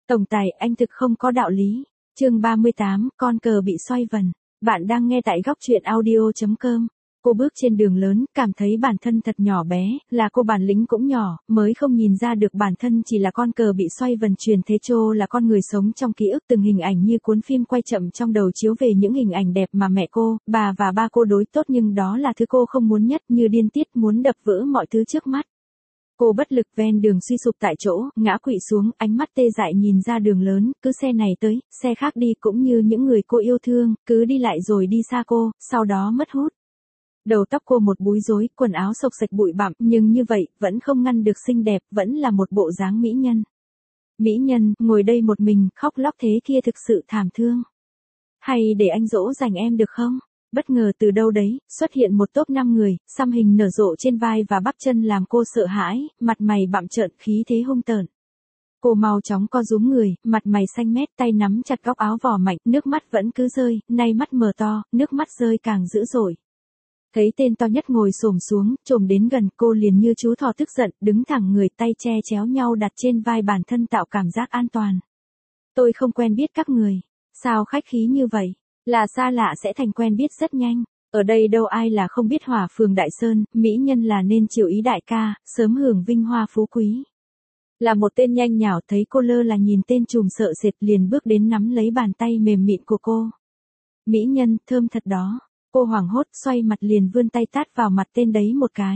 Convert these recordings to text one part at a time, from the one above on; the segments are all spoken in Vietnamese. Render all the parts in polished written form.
Tổng tài, anh thực không có đạo lý. Chương 38, con cờ bị xoay vần. Bạn đang nghe tại góc truyện audio.com. Cô bước trên đường lớn, cảm thấy bản thân thật nhỏ bé, là cô bản lĩnh cũng nhỏ, mới không nhìn ra được bản thân chỉ là con cờ bị xoay vần. Truyền Thế Trô là con người sống trong ký ức, từng hình ảnh như cuốn phim quay chậm trong đầu chiếu về những hình ảnh đẹp mà mẹ cô, bà và ba cô đối tốt, nhưng đó là thứ cô không muốn nhất, như điên tiết muốn đập vỡ mọi thứ trước mắt. Cô bất lực ven đường suy sụp tại chỗ, ngã quỵ xuống, ánh mắt tê dại nhìn ra đường lớn, cứ xe này tới, xe khác đi, cũng như những người cô yêu thương, cứ đi lại rồi đi xa cô, sau đó mất hút. Đầu tóc cô một búi rối, quần áo xộc xệch bụi bặm, nhưng như vậy, vẫn không ngăn được xinh đẹp, vẫn là một bộ dáng mỹ nhân. Mỹ nhân, ngồi đây một mình, khóc lóc thế kia thực sự thảm thương. Hay để anh dỗ dành em được không? Bất ngờ từ đâu đấy, xuất hiện một tốp 5 người, xăm hình nở rộ trên vai và bắp chân làm cô sợ hãi, mặt mày bặm trợn, khí thế hung tợn. Cô mau chóng co rúm người, mặt mày xanh mét, tay nắm chặt góc áo vò mạnh, nước mắt vẫn cứ rơi, nay mắt mở to, nước mắt rơi càng dữ dội. Thấy tên to nhất ngồi xổm xuống, chồm đến gần, cô liền như chú thỏ tức giận, đứng thẳng người, tay che chéo nhau đặt trên vai bản thân tạo cảm giác an toàn. Tôi không quen biết các người. Sao khách khí như vậy? Là xa lạ sẽ thành quen biết rất nhanh. Ở đây đâu ai là không biết Hỏa Phường Đại Sơn, mỹ nhân là nên chiều ý đại ca, sớm hưởng vinh hoa phú quý. Là một tên nhanh nhảu, thấy cô lơ là nhìn tên trùm sợ sệt, liền bước đến nắm lấy bàn tay mềm mịn của cô. Mỹ nhân, thơm thật đó. Cô hoảng hốt, xoay mặt liền vươn tay tát vào mặt tên đấy một cái.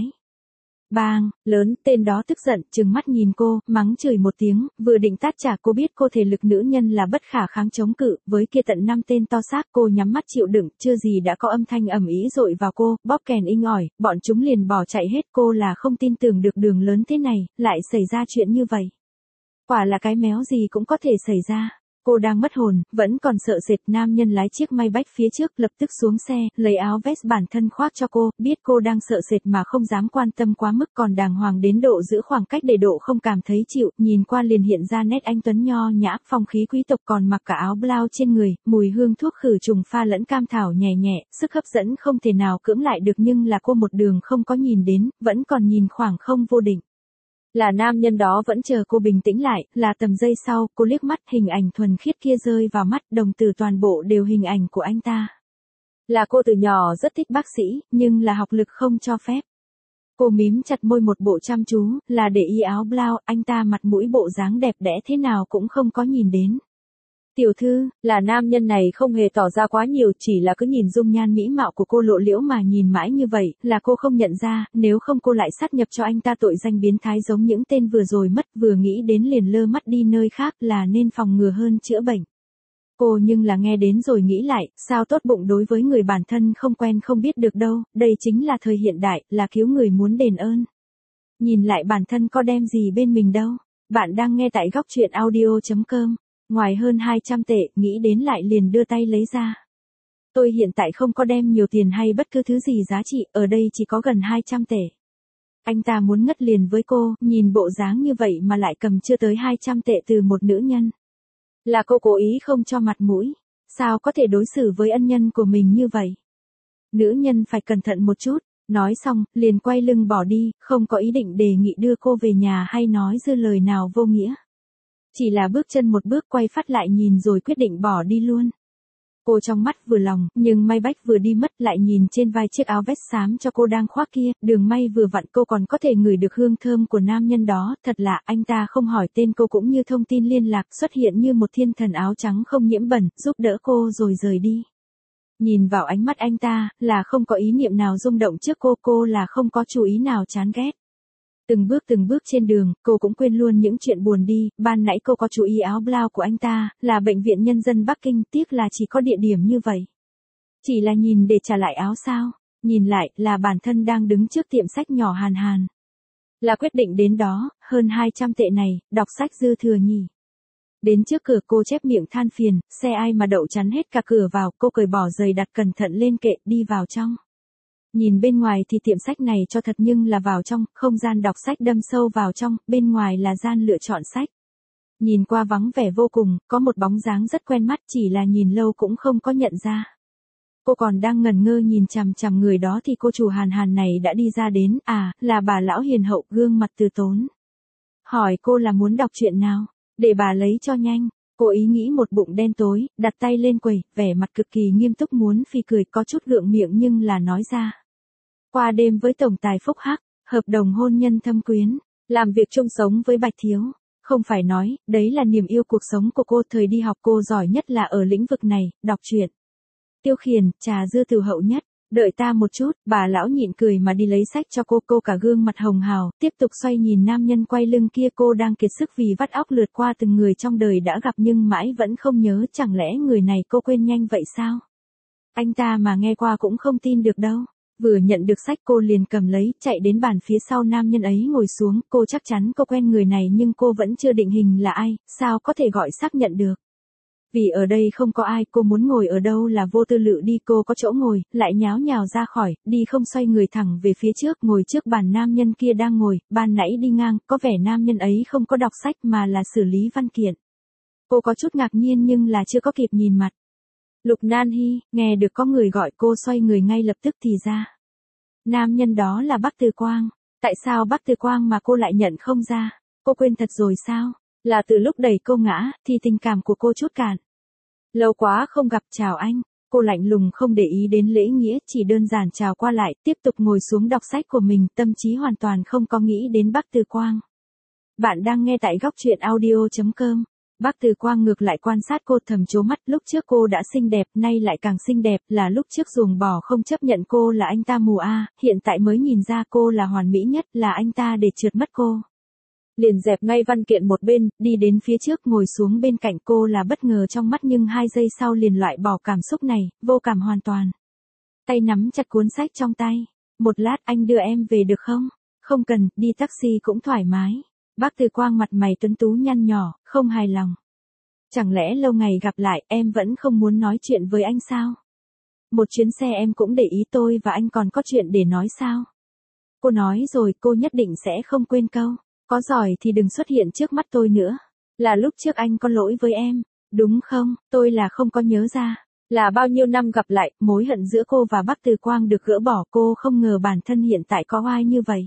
Bang, lớn, tên đó tức giận, trừng mắt nhìn cô, mắng chửi một tiếng, vừa định tát trả. Cô biết cô thể lực nữ nhân là bất khả kháng chống cự, với kia tận 5 tên to xác, cô nhắm mắt chịu đựng, chưa gì đã có âm thanh ầm ĩ dội vào cô, bóp kèn inh ỏi, bọn chúng liền bỏ chạy hết. Cô là không tin tưởng được đường lớn thế này, lại xảy ra chuyện như vậy. Quả là cái méo gì cũng có thể xảy ra. Cô đang mất hồn, vẫn còn sợ sệt, nam nhân lái chiếc Maybach phía trước lập tức xuống xe, lấy áo vest bản thân khoác cho cô, biết cô đang sợ sệt mà không dám quan tâm quá mức, còn đàng hoàng đến độ giữ khoảng cách để độ không cảm thấy chịu, nhìn qua liền hiện ra nét anh tuấn nho nhã, phong khí quý tộc, còn mặc cả áo blau trên người, mùi hương thuốc khử trùng pha lẫn cam thảo nhẹ nhẹ, sức hấp dẫn không thể nào cưỡng lại được, nhưng là cô một đường không có nhìn đến, vẫn còn nhìn khoảng không vô định. Là nam nhân đó vẫn chờ cô bình tĩnh lại, là tầm giây sau, cô liếc mắt, hình ảnh thuần khiết kia rơi vào mắt, đồng tử toàn bộ đều hình ảnh của anh ta. Là cô từ nhỏ rất thích bác sĩ, nhưng là học lực không cho phép. Cô mím chặt môi một bộ chăm chú, là để ý áo blau, anh ta mặt mũi bộ dáng đẹp đẽ thế nào cũng không có nhìn đến. Tiểu thư, là nam nhân này không hề tỏ ra quá nhiều, chỉ là cứ nhìn dung nhan mỹ mạo của cô lộ liễu mà nhìn mãi như vậy, là cô không nhận ra, nếu không cô lại sát nhập cho anh ta tội danh biến thái giống những tên vừa rồi mất, vừa nghĩ đến liền lơ mắt đi nơi khác, là nên phòng ngừa hơn chữa bệnh. Cô nhưng là nghe đến rồi nghĩ lại, sao tốt bụng đối với người bản thân không quen không biết được đâu, đây chính là thời hiện đại, là cứu người muốn đền ơn. Nhìn lại bản thân có đem gì bên mình đâu. Bạn đang nghe tại góc truyện audio.com. Ngoài hơn 200 tệ, nghĩ đến lại liền đưa tay lấy ra. Tôi hiện tại không có đem nhiều tiền hay bất cứ thứ gì giá trị, ở đây chỉ có gần 200 tệ. Anh ta muốn ngất liền với cô, nhìn bộ dáng như vậy mà lại cầm chưa tới 200 tệ từ một nữ nhân. Là cô cố ý không cho mặt mũi. Sao có thể đối xử với ân nhân của mình như vậy? Nữ nhân phải cẩn thận một chút. Nói xong, liền quay lưng bỏ đi, không có ý định đề nghị đưa cô về nhà hay nói dư lời nào vô nghĩa. Chỉ là bước chân một bước quay phát lại nhìn rồi quyết định bỏ đi luôn. Cô trong mắt vừa lòng, nhưng Maybach vừa đi mất, lại nhìn trên vai chiếc áo vest xám cho cô đang khoác kia, đường may vừa vặn cô còn có thể ngửi được hương thơm của nam nhân đó, thật lạ, anh ta không hỏi tên cô cũng như thông tin liên lạc, xuất hiện như một thiên thần áo trắng không nhiễm bẩn, giúp đỡ cô rồi rời đi. Nhìn vào ánh mắt anh ta, là không có ý niệm nào rung động trước cô là không có chú ý nào chán ghét. Từng bước trên đường, cô cũng quên luôn những chuyện buồn đi, ban nãy cô có chú ý áo blau của anh ta, là bệnh viện nhân dân Bắc Kinh, tiếc là chỉ có địa điểm như vậy. Chỉ là nhìn để trả lại áo sao, nhìn lại, là bản thân đang đứng trước tiệm sách nhỏ hàn hàn. Là quyết định đến đó, hơn 200 tệ này, đọc sách dư thừa nhỉ. Đến trước cửa cô chép miệng than phiền, xe ai mà đậu chắn hết cả cửa vào, cô cởi bỏ giày đặt cẩn thận lên kệ, đi vào trong. Nhìn bên ngoài thì tiệm sách này cho thật, nhưng là vào trong, không gian đọc sách đâm sâu vào trong, bên ngoài là gian lựa chọn sách. Nhìn qua vắng vẻ vô cùng, có một bóng dáng rất quen mắt, chỉ là nhìn lâu cũng không có nhận ra. Cô còn đang ngẩn ngơ nhìn chằm chằm người đó thì cô chủ hàn hàn này đã đi ra đến, là bà lão hiền hậu, gương mặt từ tốn. Hỏi cô là muốn đọc chuyện nào? Để bà lấy cho nhanh. Cô ý nghĩ một bụng đen tối, đặt tay lên quầy, vẻ mặt cực kỳ nghiêm túc muốn phì cười có chút gượng miệng nhưng là nói ra. Qua đêm với tổng tài Phúc Hắc, hợp đồng hôn nhân thâm quyến, làm việc chung sống với Bạch Thiếu. Không phải nói, đấy là niềm yêu cuộc sống của cô. Thời đi học cô giỏi nhất là ở lĩnh vực này, đọc truyện. Tiêu khiển, trà dưa từ hậu nhất. Đợi ta một chút, bà lão nhịn cười mà đi lấy sách cho cô cả gương mặt hồng hào, tiếp tục xoay nhìn nam nhân quay lưng kia. Cô đang kiệt sức vì vắt óc lượt qua từng người trong đời đã gặp nhưng mãi vẫn không nhớ, chẳng lẽ người này cô quên nhanh vậy sao? Anh ta mà nghe qua cũng không tin được đâu. Vừa nhận được sách cô liền cầm lấy, chạy đến bàn phía sau nam nhân ấy ngồi xuống. Cô chắc chắn cô quen người này nhưng cô vẫn chưa định hình là ai, sao có thể gọi xác nhận được. Vì ở đây không có ai, cô muốn ngồi ở đâu là vô tư lự đi. Cô có chỗ ngồi, lại nháo nhào ra khỏi, đi không xoay người thẳng về phía trước, ngồi trước bàn nam nhân kia đang ngồi. Ban nãy đi ngang, có vẻ nam nhân ấy không có đọc sách mà là xử lý văn kiện. Cô có chút ngạc nhiên nhưng là chưa có kịp nhìn mặt. Lục Nan Hy, nghe được có người gọi cô xoay người ngay lập tức thì ra. Nam nhân đó là Bắc Từ Quang. Tại sao Bắc Từ Quang mà cô lại nhận không ra? Cô quên thật rồi sao? Là từ lúc đẩy cô ngã, thì tình cảm của cô chút cạn. Lâu quá không gặp, chào anh. Cô lạnh lùng không để ý đến lễ nghĩa, chỉ đơn giản chào qua lại, tiếp tục ngồi xuống đọc sách của mình, tâm trí hoàn toàn không có nghĩ đến Bắc Từ Quang. Bạn đang nghe tại góc truyện audio.com. Bắc Từ Quang ngược lại quan sát cô thầm trố mắt, lúc trước cô đã xinh đẹp, nay lại càng xinh đẹp, là lúc trước ruồng bỏ không chấp nhận cô là anh ta mù a, hiện tại mới nhìn ra cô là hoàn mỹ nhất, là anh ta để trượt mất cô. Liền dẹp ngay văn kiện một bên, đi đến phía trước ngồi xuống bên cạnh cô là bất ngờ trong mắt nhưng 2 giây sau liền loại bỏ cảm xúc này, vô cảm hoàn toàn. Tay nắm chặt cuốn sách trong tay. Một lát anh đưa em về được không? Không cần, đi taxi cũng thoải mái. Bác Từ Quang mặt mày tuấn tú nhăn nhỏ, không hài lòng. Chẳng lẽ lâu ngày gặp lại em vẫn không muốn nói chuyện với anh sao? Một chuyến xe em cũng để ý tôi và anh còn có chuyện để nói sao? Cô nói rồi, cô nhất định sẽ không quên câu. Có giỏi thì đừng xuất hiện trước mắt tôi nữa. Là lúc trước anh có lỗi với em, đúng không? Tôi là không có nhớ ra. Là bao nhiêu năm gặp lại, mối hận giữa cô và Bắc Từ Quang được gỡ bỏ. Cô không ngờ bản thân hiện tại có oai như vậy.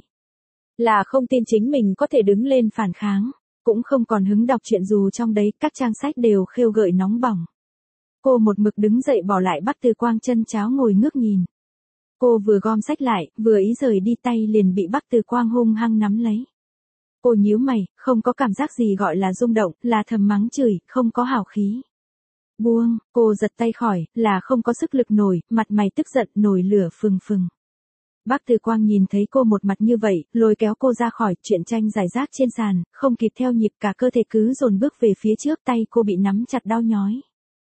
Là không tin chính mình có thể đứng lên phản kháng. Cũng không còn hứng đọc truyện dù trong đấy các trang sách đều khêu gợi nóng bỏng. Cô một mực đứng dậy bỏ lại Bắc Từ Quang chân cháo ngồi ngước nhìn. Cô vừa gom sách lại, vừa ý rời đi tay liền bị Bắc Từ Quang hung hăng nắm lấy. Cô nhíu mày, không có cảm giác gì gọi là rung động, là thầm mắng chửi, không có hào khí. Buông, cô giật tay khỏi, là không có sức lực nổi, mặt mày tức giận, nổi lửa phừng phừng. Bác Từ Quang nhìn thấy cô một mặt như vậy, lôi kéo cô ra khỏi, truyện tranh giải rác trên sàn, không kịp theo nhịp, cả cơ thể cứ dồn bước về phía trước, tay cô bị nắm chặt đau nhói.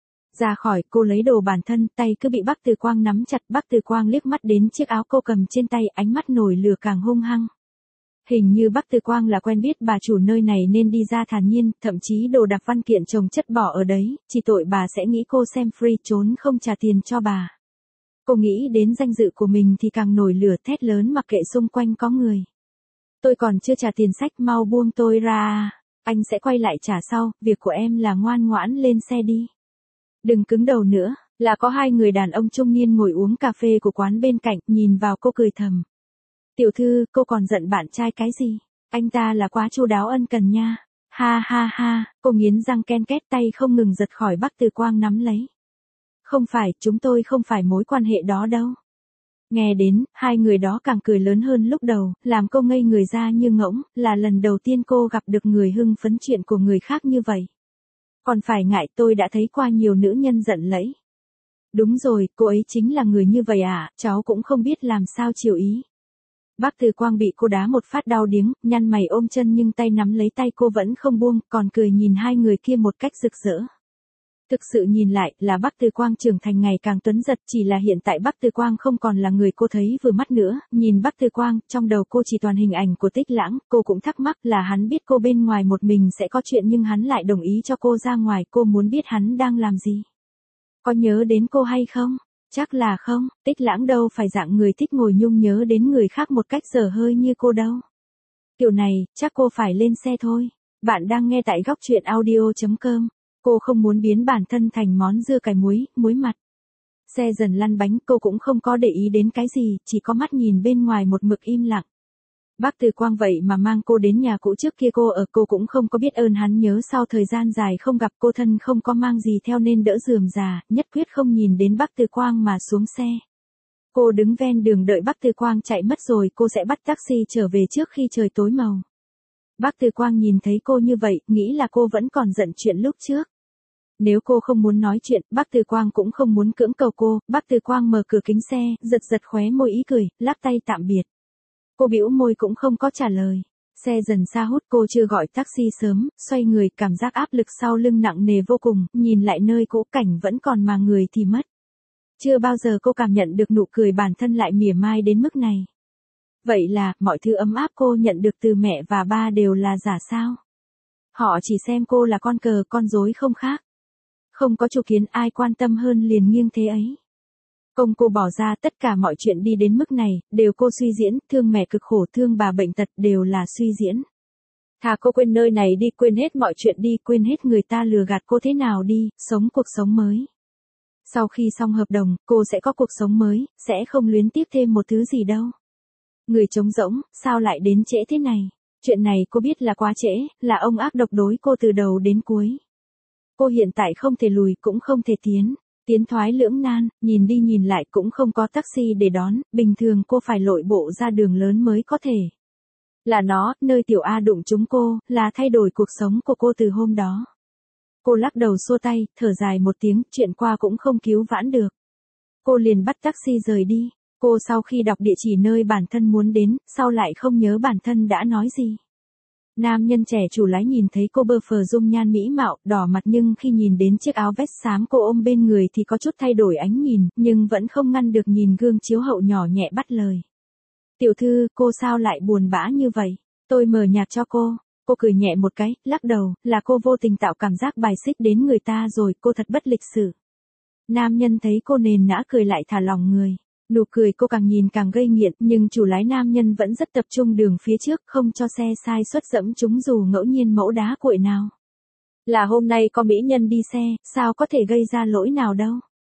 Ra khỏi, cô lấy đồ bản thân, tay cứ bị Bác Từ Quang nắm chặt. Bác Từ Quang liếc mắt đến chiếc áo cô cầm trên tay, ánh mắt nổi lửa càng hung hăng. Hình như Bắc Từ Quang là quen biết bà chủ nơi này nên đi ra thản nhiên, thậm chí đồ đạc văn kiện chồng chất bỏ ở đấy, chỉ tội bà sẽ nghĩ cô xem free trốn không trả tiền cho bà. Cô nghĩ đến danh dự của mình thì càng nổi lửa, thét lớn mặc kệ xung quanh có người. Tôi còn chưa trả tiền sách, mau buông tôi ra. Anh sẽ quay lại trả sau, việc của em là ngoan ngoãn lên xe đi. Đừng cứng đầu nữa. Là có 2 người đàn ông trung niên ngồi uống cà phê của quán bên cạnh, nhìn vào cô cười thầm. Tiểu thư, cô còn giận bạn trai cái gì? Anh ta là quá chu đáo ân cần nha. Ha ha ha, cô nghiến răng ken két, tay không ngừng giật khỏi Bắc Từ Quang nắm lấy. Không phải, chúng tôi không phải mối quan hệ đó đâu. Nghe đến, 2 người đó càng cười lớn hơn lúc đầu, làm cô ngây người ra như ngỗng, là lần đầu tiên cô gặp được người hưng phấn chuyện của người khác như vậy. Còn phải ngại, tôi đã thấy qua nhiều nữ nhân giận lẫy. Đúng rồi, cô ấy chính là người như vậy à, cháu cũng không biết làm sao chiều ý. Bác Từ Quang bị cô đá một phát đau điếng, nhăn mày ôm chân nhưng tay nắm lấy tay cô vẫn không buông, còn cười nhìn 2 người kia một cách rực rỡ. Thực sự nhìn lại, là Bắc Từ Quang trưởng thành ngày càng tuấn giật, chỉ là hiện tại Bắc Từ Quang không còn là người cô thấy vừa mắt nữa. Nhìn Bắc Từ Quang, trong đầu cô chỉ toàn hình ảnh của Tích Lãng, cô cũng thắc mắc là hắn biết cô bên ngoài một mình sẽ có chuyện nhưng hắn lại đồng ý cho cô ra ngoài, cô muốn biết hắn đang làm gì. Có nhớ đến cô hay không? Chắc là không, Tích Lãng đâu phải dạng người thích ngồi nhung nhớ đến người khác một cách dở hơi như cô đâu. Kiểu này, chắc cô phải lên xe thôi. Bạn đang nghe tại góc truyện audio.com. Cô không muốn biến bản thân thành món dưa cải muối, muối mặt. Xe dần lăn bánh, cô cũng không có để ý đến cái gì, chỉ có mắt nhìn bên ngoài một mực im lặng. Bác Từ Quang vậy mà mang cô đến nhà cũ trước kia cô ở, cô cũng không có biết ơn hắn, nhớ sau thời gian dài không gặp cô thân không có mang gì theo nên đỡ rườm rà, nhất quyết không nhìn đến bác Từ Quang mà xuống xe. Cô đứng ven đường đợi bác Từ Quang chạy mất rồi cô sẽ bắt taxi trở về trước khi trời tối màu. Bác Từ Quang nhìn thấy cô như vậy, nghĩ là cô vẫn còn giận chuyện lúc trước. Nếu cô không muốn nói chuyện, bác Từ Quang cũng không muốn cưỡng cầu cô, bác Từ Quang mở cửa kính xe, giật giật khóe môi ý cười, lắc tay tạm biệt. Cô bĩu môi cũng không có trả lời. Xe dần xa hút, cô chưa gọi taxi sớm, xoay người, cảm giác áp lực sau lưng nặng nề vô cùng, nhìn lại nơi cũ cảnh vẫn còn mà người thì mất. Chưa bao giờ cô cảm nhận được nụ cười bản thân lại mỉa mai đến mức này. Vậy là, mọi thứ ấm áp cô nhận được từ mẹ và ba đều là giả sao? Họ chỉ xem cô là con cờ, con rối không khác. Không có chủ kiến, ai quan tâm hơn liền nghiêng thế ấy. Công cô bỏ ra tất cả mọi chuyện đi đến mức này, đều cô suy diễn, thương mẹ cực khổ, thương bà bệnh tật, đều là suy diễn. Thà cô quên nơi này đi, quên hết mọi chuyện đi, quên hết người ta lừa gạt cô thế nào đi, sống cuộc sống mới. Sau khi xong hợp đồng, cô sẽ có cuộc sống mới, sẽ không luyến tiếc thêm một thứ gì đâu. Người trống rỗng, sao lại đến trễ thế này? Chuyện này cô biết là quá trễ, là ông ác độc đối cô từ đầu đến cuối. Cô hiện tại không thể lùi cũng không thể tiến thoái lưỡng nan, nhìn đi nhìn lại cũng không có taxi để đón, bình thường cô phải lội bộ ra đường lớn mới có thể. Là nó, nơi Tiểu A đụng trúng cô, là thay đổi cuộc sống của cô từ hôm đó. Cô lắc đầu xua tay, thở dài một tiếng, chuyện qua cũng không cứu vãn được. Cô liền bắt taxi rời đi. Cô sau khi đọc địa chỉ nơi bản thân muốn đến, sau lại không nhớ bản thân đã nói gì. Nam nhân trẻ chủ lái nhìn thấy cô bơ phờ dung nhan mỹ mạo, đỏ mặt nhưng khi nhìn đến chiếc áo vest xám cô ôm bên người thì có chút thay đổi ánh nhìn, nhưng vẫn không ngăn được nhìn gương chiếu hậu nhỏ nhẹ bắt lời. Tiểu thư, cô sao lại buồn bã như vậy? Tôi mở nhạc cho cô. Cô cười nhẹ một cái, lắc đầu, là cô vô tình tạo cảm giác bài xích đến người ta rồi, cô thật bất lịch sự. Nam nhân thấy cô nền nã cười lại thả lỏng người. Nụ cười cô càng nhìn càng gây nghiện, nhưng chủ lái nam nhân vẫn rất tập trung đường phía trước, không cho xe sai suất dẫm chúng dù ngẫu nhiên mẫu đá cuội nào. Là hôm nay có mỹ nhân đi xe, sao có thể gây ra lỗi nào đâu.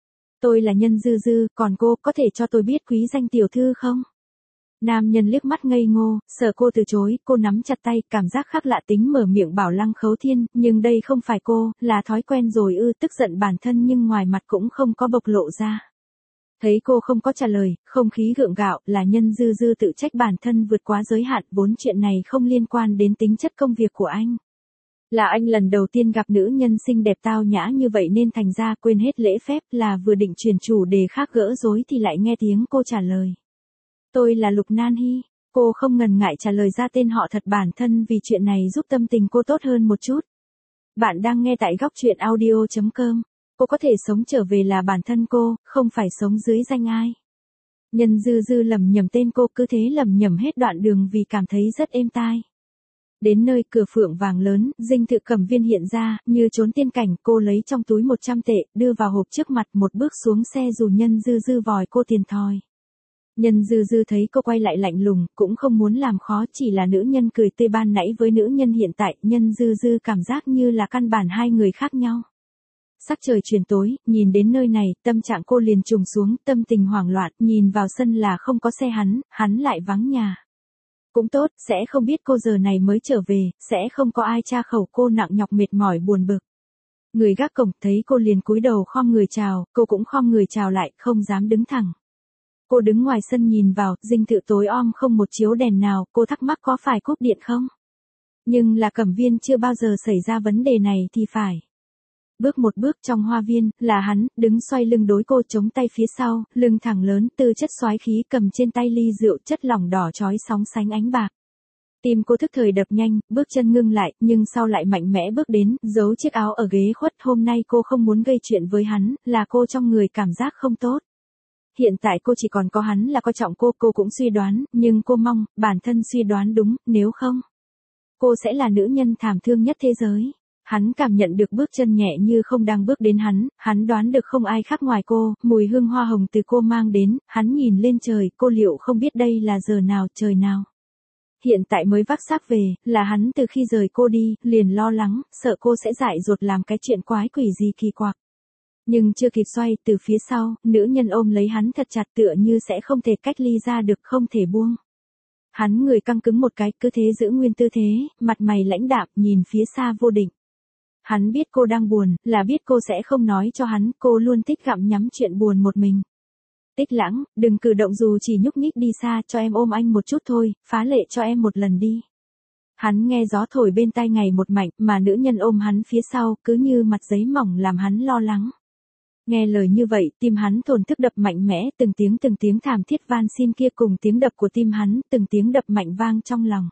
Tôi là Nhân Dư Dư, còn cô có thể cho tôi biết quý danh tiểu thư không? Nam nhân liếc mắt ngây ngô, sợ cô từ chối, cô nắm chặt tay, cảm giác khác lạ tính mở miệng bảo Lăng Khấu Thiên, nhưng đây không phải cô, là thói quen rồi tức giận bản thân nhưng ngoài mặt cũng không có bộc lộ ra. Thấy cô không có trả lời, không khí gượng gạo, là Nhân Dư Dư tự trách bản thân vượt quá giới hạn, vốn chuyện này không liên quan đến tính chất công việc của anh. Là anh lần đầu tiên gặp nữ nhân xinh đẹp tao nhã như vậy nên thành ra quên hết lễ phép, là vừa định chuyển chủ đề khác gỡ rối thì lại nghe tiếng cô trả lời. Tôi là Lục Nan Hy. Cô không ngần ngại trả lời ra tên họ thật bản thân vì chuyện này giúp tâm tình cô tốt hơn một chút. Bạn đang nghe tại góc truyện audio.com. Cô có thể sống trở về là bản thân cô, không phải sống dưới danh ai. Nhân Dư Dư lầm nhầm tên cô, cứ thế lầm nhầm hết đoạn đường vì cảm thấy rất êm tai. Đến nơi cửa phượng vàng lớn, dinh thự Cẩm Viên hiện ra, như trốn tiên cảnh, cô lấy trong túi 100 tệ, đưa vào hộp trước mặt, một bước xuống xe dù Nhân Dư Dư vòi cô tiền thòi. Nhân Dư Dư thấy cô quay lại lạnh lùng, cũng không muốn làm khó, chỉ là nữ nhân cười tươi ban nãy với nữ nhân hiện tại, Nhân Dư Dư cảm giác như là căn bản hai người khác nhau. Sắc trời chuyển tối, nhìn đến nơi này, tâm trạng cô liền trùng xuống, tâm tình hoảng loạn, nhìn vào sân là không có xe hắn lại vắng nhà. Cũng tốt, sẽ không biết cô giờ này mới trở về, sẽ không có ai tra khẩu cô nặng nhọc mệt mỏi buồn bực. Người gác cổng thấy cô liền cúi đầu khom người chào, cô cũng khom người chào lại, không dám đứng thẳng. Cô đứng ngoài sân nhìn vào, dinh thự tối om không một chiếu đèn nào, cô thắc mắc có phải cúp điện không? Nhưng là Cẩm Viên chưa bao giờ xảy ra vấn đề này thì phải. Bước một bước trong hoa viên, là hắn, đứng xoay lưng đối cô chống tay phía sau, lưng thẳng lớn, tư chất soái khí cầm trên tay ly rượu chất lỏng đỏ chói sóng sánh ánh bạc. Tim cô thức thời đập nhanh, bước chân ngưng lại, nhưng sau lại mạnh mẽ bước đến, giấu chiếc áo ở ghế khuất. Hôm nay cô không muốn gây chuyện với hắn, là cô trong người cảm giác không tốt. Hiện tại cô chỉ còn có hắn là coi trọng cô cũng suy đoán, nhưng cô mong, bản thân suy đoán đúng, nếu không, cô sẽ là nữ nhân thảm thương nhất thế giới. Hắn cảm nhận được bước chân nhẹ như không đang bước đến hắn đoán được không ai khác ngoài cô, mùi hương hoa hồng từ cô mang đến, hắn nhìn lên trời, cô liệu không biết đây là giờ nào, trời nào. Hiện tại mới vác xác về, là hắn từ khi rời cô đi, liền lo lắng, sợ cô sẽ dại dột làm cái chuyện quái quỷ gì kỳ quặc. Nhưng chưa kịp xoay, từ phía sau, nữ nhân ôm lấy hắn thật chặt tựa như sẽ không thể cách ly ra được, không thể buông. Hắn người căng cứng một cái, cứ thế giữ nguyên tư thế, mặt mày lãnh đạm, nhìn phía xa vô định. Hắn biết cô đang buồn, là biết cô sẽ không nói cho hắn, cô luôn thích gặm nhắm chuyện buồn một mình. Tích Lãng, đừng cử động dù chỉ nhúc nhích đi xa, cho em ôm anh một chút thôi, phá lệ cho em một lần đi. Hắn nghe gió thổi bên tai ngày một mạnh, mà nữ nhân ôm hắn phía sau, cứ như mặt giấy mỏng làm hắn lo lắng. Nghe lời như vậy, tim hắn thổn thức đập mạnh mẽ, từng tiếng thảm thiết van xin kia cùng tiếng đập của tim hắn, từng tiếng đập mạnh vang trong lòng.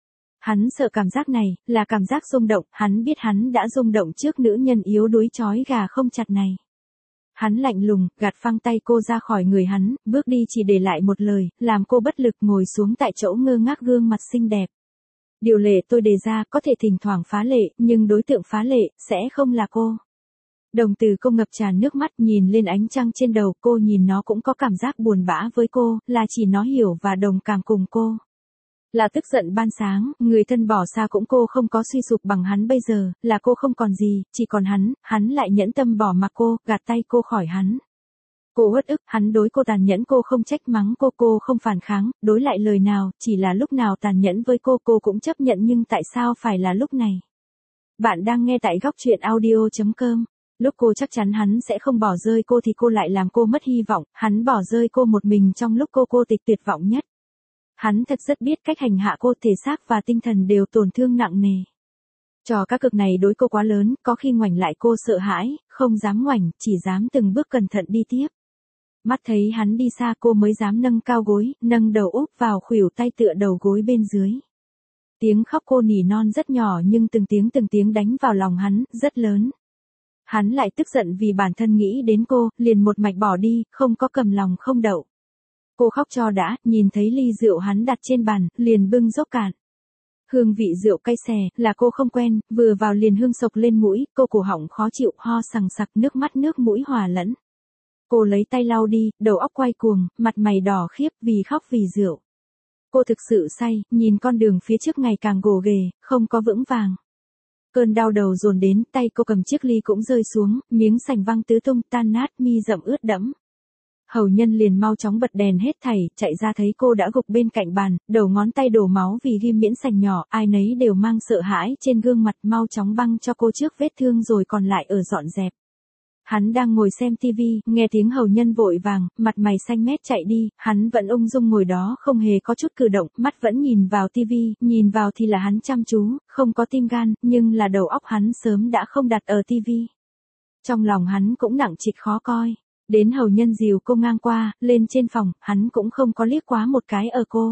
Hắn sợ cảm giác này, là cảm giác rung động, hắn biết hắn đã rung động trước nữ nhân yếu đuối trói gà không chặt này. Hắn lạnh lùng, gạt phăng tay cô ra khỏi người hắn, bước đi chỉ để lại một lời, làm cô bất lực ngồi xuống tại chỗ ngơ ngác gương mặt xinh đẹp. Điều lệ tôi đề ra có thể thỉnh thoảng phá lệ, nhưng đối tượng phá lệ, sẽ không là cô. Đồng từ cô ngập tràn nước mắt nhìn lên ánh trăng trên đầu, cô nhìn nó cũng có cảm giác buồn bã với cô, là chỉ nó hiểu và đồng cảm cùng cô. Là tức giận ban sáng, người thân bỏ xa cũng cô không có suy sụp bằng hắn bây giờ, là cô không còn gì, chỉ còn hắn lại nhẫn tâm bỏ mặc cô, gạt tay cô khỏi hắn. Cô uất ức, hắn đối cô tàn nhẫn cô không trách mắng cô không phản kháng, đối lại lời nào, chỉ là lúc nào tàn nhẫn với cô cũng chấp nhận nhưng tại sao phải là lúc này. Bạn đang nghe tại góc truyện audio.com. Lúc cô chắc chắn hắn sẽ không bỏ rơi cô thì cô lại làm cô mất hy vọng, hắn bỏ rơi cô một mình trong lúc cô tuyệt vọng nhất. Hắn thật rất biết cách hành hạ cô, thể xác và tinh thần đều tổn thương nặng nề. Trò cá cược này đối cô quá lớn, có khi ngoảnh lại cô sợ hãi, không dám ngoảnh, chỉ dám từng bước cẩn thận đi tiếp. Mắt thấy hắn đi xa cô mới dám nâng cao gối, nâng đầu úp vào khuỷu tay tựa đầu gối bên dưới. Tiếng khóc cô nỉ non rất nhỏ nhưng từng tiếng đánh vào lòng hắn, rất lớn. Hắn lại tức giận vì bản thân nghĩ đến cô, liền một mạch bỏ đi, không có cầm lòng không đậu. Cô khóc cho đã, nhìn thấy ly rượu hắn đặt trên bàn, liền bưng dốc cạn. Hương vị rượu cay xè, là cô không quen, vừa vào liền hương sộc lên mũi, cô cổ họng khó chịu, ho sằng sặc, nước mắt nước mũi hòa lẫn. Cô lấy tay lau đi, đầu óc quay cuồng, mặt mày đỏ khiếp vì khóc vì rượu. Cô thực sự say, nhìn con đường phía trước ngày càng gồ ghề, không có vững vàng. Cơn đau đầu dồn đến, tay cô cầm chiếc ly cũng rơi xuống, miếng sành văng tứ tung, tan nát, mi rậm ướt đẫm. Hầu nhân liền mau chóng bật đèn hết thảy, chạy ra thấy cô đã gục bên cạnh bàn, đầu ngón tay đổ máu vì ghim miễn sành nhỏ, ai nấy đều mang sợ hãi trên gương mặt, mau chóng băng cho cô trước vết thương rồi còn lại ở dọn dẹp. Hắn đang ngồi xem tivi, nghe tiếng hầu nhân vội vàng, mặt mày xanh mét chạy đi, hắn vẫn ung dung ngồi đó không hề có chút cử động, mắt vẫn nhìn vào tivi, nhìn vào thì là hắn chăm chú, không có tim gan, nhưng là đầu óc hắn sớm đã không đặt ở tivi. Trong lòng hắn cũng nặng trịch khó coi. Đến hầu nhân dìu cô ngang qua, lên trên phòng, hắn cũng không có liếc quá một cái ở cô.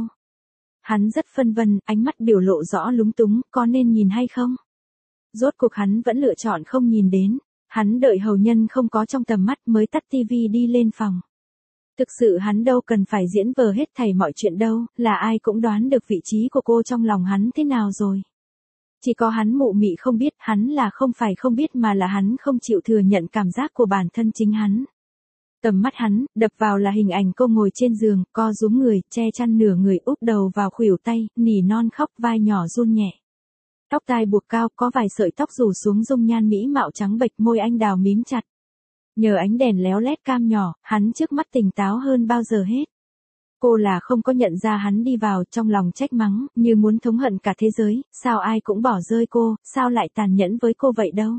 Hắn rất phân vân, ánh mắt biểu lộ rõ lúng túng, có nên nhìn hay không? Rốt cuộc hắn vẫn lựa chọn không nhìn đến. Hắn đợi hầu nhân không có trong tầm mắt mới tắt tivi đi lên phòng. Thực sự hắn đâu cần phải diễn vờ hết thảy mọi chuyện đâu, là ai cũng đoán được vị trí của cô trong lòng hắn thế nào rồi. Chỉ có hắn mụ mị không biết, hắn là không phải không biết mà là hắn không chịu thừa nhận cảm giác của bản thân chính hắn. Tầm mắt hắn, đập vào là hình ảnh cô ngồi trên giường, co rúm người, che chăn nửa người úp đầu vào khuỷu tay, nỉ non khóc vai nhỏ run nhẹ. Tóc tai buộc cao, có vài sợi tóc rủ xuống dung nhan mỹ mạo trắng bệch, môi anh đào mím chặt. Nhờ ánh đèn léo lét cam nhỏ, hắn trước mắt tỉnh táo hơn bao giờ hết. Cô là không có nhận ra hắn đi vào, trong lòng trách mắng, như muốn thống hận cả thế giới, sao ai cũng bỏ rơi cô, sao lại tàn nhẫn với cô vậy đâu.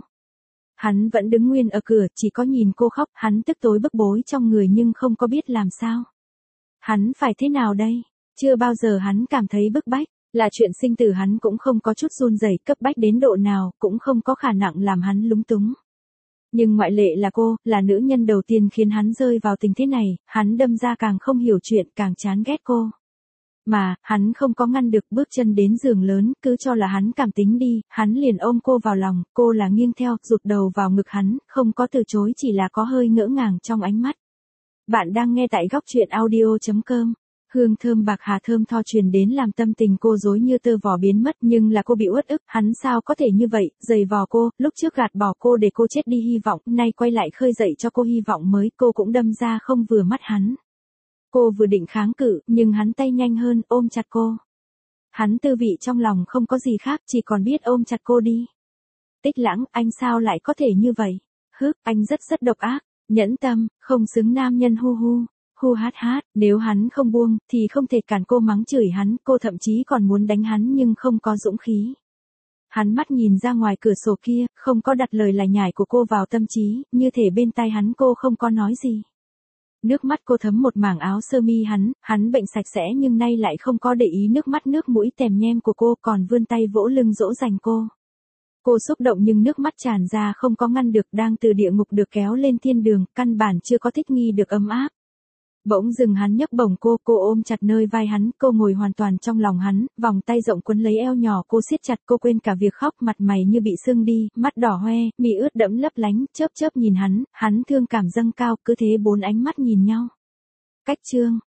Hắn vẫn đứng nguyên ở cửa, chỉ có nhìn cô khóc, hắn tức tối bức bối trong người nhưng không có biết làm sao. Hắn phải thế nào đây? Chưa bao giờ hắn cảm thấy bức bách, là chuyện sinh tử hắn cũng không có chút run rẩy, cấp bách đến độ nào, cũng không có khả năng làm hắn lúng túng. Nhưng ngoại lệ là cô, là nữ nhân đầu tiên khiến hắn rơi vào tình thế này, hắn đâm ra càng không hiểu chuyện, càng chán ghét cô. Mà, hắn không có ngăn được bước chân đến giường lớn, cứ cho là hắn cảm tính đi, hắn liền ôm cô vào lòng, cô là nghiêng theo, rụt đầu vào ngực hắn, không có từ chối chỉ là có hơi ngỡ ngàng trong ánh mắt. Bạn đang nghe tại góc truyện audio.com. Hương thơm bạc hà thơm tho truyền đến làm tâm tình cô rối như tơ vò biến mất, nhưng là cô bị uất ức, hắn sao có thể như vậy, giày vò cô, lúc trước gạt bỏ cô để cô chết đi hy vọng, nay quay lại khơi dậy cho cô hy vọng mới, cô cũng đâm ra không vừa mắt hắn. Cô vừa định kháng cự, nhưng hắn tay nhanh hơn, ôm chặt cô. Hắn tư vị trong lòng không có gì khác, chỉ còn biết ôm chặt cô đi. Tích Lãng, anh sao lại có thể như vậy? Anh rất độc ác, nhẫn tâm, không xứng nam nhân hu hu. hu hát hát, nếu hắn không buông, thì không thể cản cô mắng chửi hắn, cô thậm chí còn muốn đánh hắn nhưng không có dũng khí. Hắn mắt nhìn ra ngoài cửa sổ kia, không có đặt lời lải nhải của cô vào tâm trí, như thể bên tai hắn cô không có nói gì. Nước mắt cô thấm một mảng áo sơ mi hắn bệnh sạch sẽ nhưng nay lại không có để ý nước mắt nước mũi tèm nhem của cô, còn vươn tay vỗ lưng dỗ dành cô. Cô xúc động nhưng nước mắt tràn ra không có ngăn được, đang từ địa ngục được kéo lên thiên đường, căn bản chưa có thích nghi được ấm áp. Bỗng dừng hắn nhấc bổng cô ôm chặt nơi vai hắn, cô ngồi hoàn toàn trong lòng hắn, vòng tay rộng quấn lấy eo nhỏ cô siết chặt, cô quên cả việc khóc, mặt mày như bị sưng đi, mắt đỏ hoe, mi ướt đẫm lấp lánh, chớp chớp nhìn hắn thương cảm dâng cao, cứ thế bốn ánh mắt nhìn nhau. Cách chương